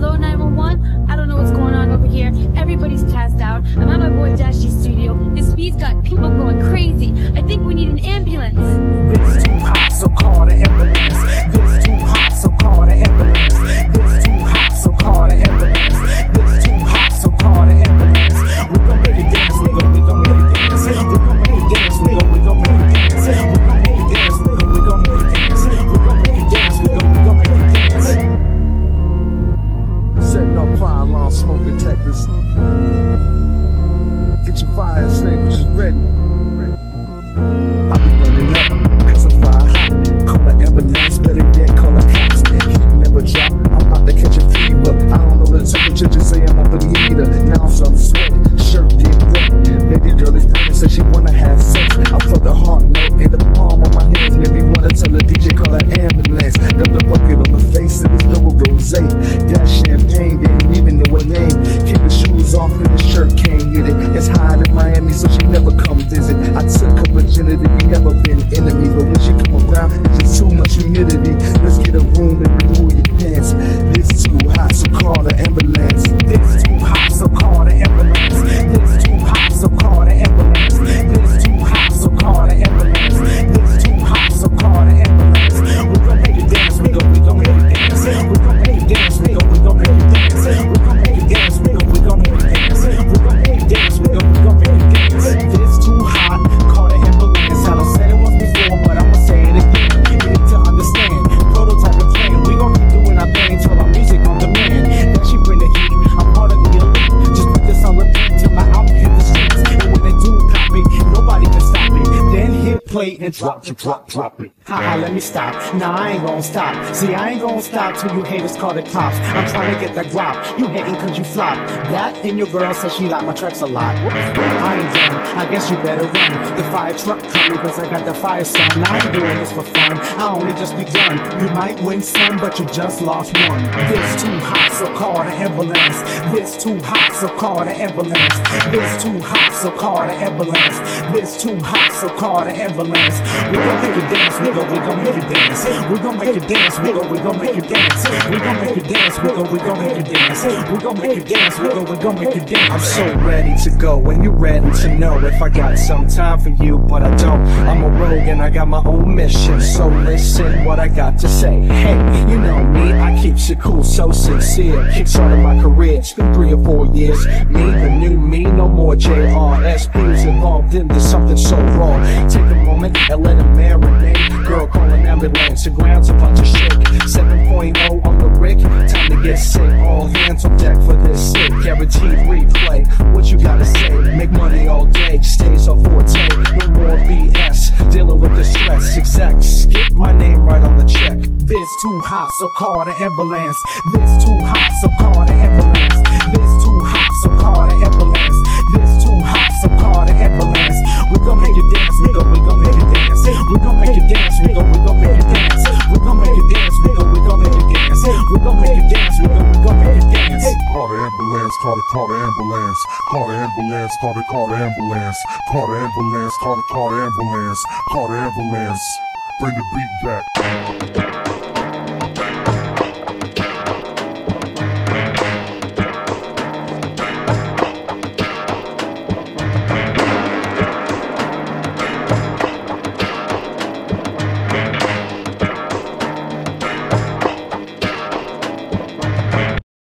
Hello 911? I don't know what's going on over here. Everybody's passed out. I'm at my boy Dashy's studio. This beat's got people going crazy. I think we need an ambulance. This too hot, so call the ambulance. This too hot, so call the ambulance. This too hot, so call the ambulance. This too hot, so call the ambulance. We gon' make it dance, we gon' make it dance. We gon' make it dance, we gon' make it dance. We gon' make it dance, we gon' make it dance. We gon' make it dance, we gon' make it dance. Setting up fire alarm smoke detectors. Get your fire extinguishers ready. I be running up, cause I'm fire hot. Call the ambulance, better yet call the cops. Heat never drop, I'm about to catch a fever. I don't know the temperature, just say I'm up in the heater. Now I'm starting to sweat, shirt get wet. Baby girl is pregnant, says she wanna have sex. I felt the heart note in the palm of my hands. Made me wanna tell the DJ call the ambulance. Dump the bucket on the face of this double rosé. Got champagne, didn't even know her name. Keep the shoes off and the shirt can't get it. It's hot in Miami, so she never come visit. I took her virginity, we never been enemies, but when she come around, it's just too much humidity. Let's get a room and remove your pants. This too hot, so call the ambulance. This too hot, so call the ambulance. This too hot, so call the ambulance. This too hot, so call the ambulance. This too hot, so call the ambulance. We gon' make it dance, we gon' make it dance. We gon' make it dance, we gon' make it dance. We gon' make it dance, we gon' make it dance. We gon' make it dance, we gon' make it dance. This too hot, call the ambulance. I done said it once before, but I'ma say it again. You need to understand, prototype and plan. We gon' keep doing our thing till our music on demand. Then she bring the heat, I'm part of the elite. Just put this on repeat till my album hit the streets. And when they do copy, nobody can stop it. Then hit play and drop it. Haha, let me stop. Nah, I ain't gon' stop. See, I ain't gon' stop till you haters call the cops. I'm trying to get that guap. You hating cause you flop. That and your girl says she like my tracks a lot. I ain't done. I guess you better run. The fire truck coming cause I got the fire son. I ain't doing this for fun. I only just begun. You might win some, but you just lost one. This too hot, so call the ambulance. This too hot, so call the ambulance. This too hot, so call the ambulance. This too hot, so call the ambulance. We gon' make it dance, we gon' make it dance. We gon' make it dance, we gon' make it dance. We gon' make it dance, we gon' make it dance. We gon' make it dance, we gon' make it dance. I'm so ready to go, and you ready to know if I got some time for you, but I don't. I'm a rogue and I got my own mission, so listen what I got to say. Hey, you know me, I keep shit cool, so sincere. Kickstarted my career, it's been 3 or 4 years. Me, the new me, no more JRSP's involved in this, something so raw. Take a moment and let it marinate. Girl, call an ambulance, the ground's about to shake. 7.0 on the Rick, time to get sick. All hands on deck for this sick, guaranteed replay. What you gotta say, make money all day, stays on forte. No more BS, dealing with the stress. Exact, skip my name right on the check. This too hot, so call the ambulance. This too hot, so call the ambulance. This too hot, so call the ambulance. This too hot, so call the ambulance. We gon' make it dance, we gon' make it dance. We gon' make it dance, we gon' make it dance. We gon' make it dance, we gon' make it dance. We gon' make it dance, we gon' make it dance. Call the ambulance, call the ambulance. Call the ambulance, call the ambulance. Call the ambulance, call the ambulance. Call the ambulance. Bring the beat back.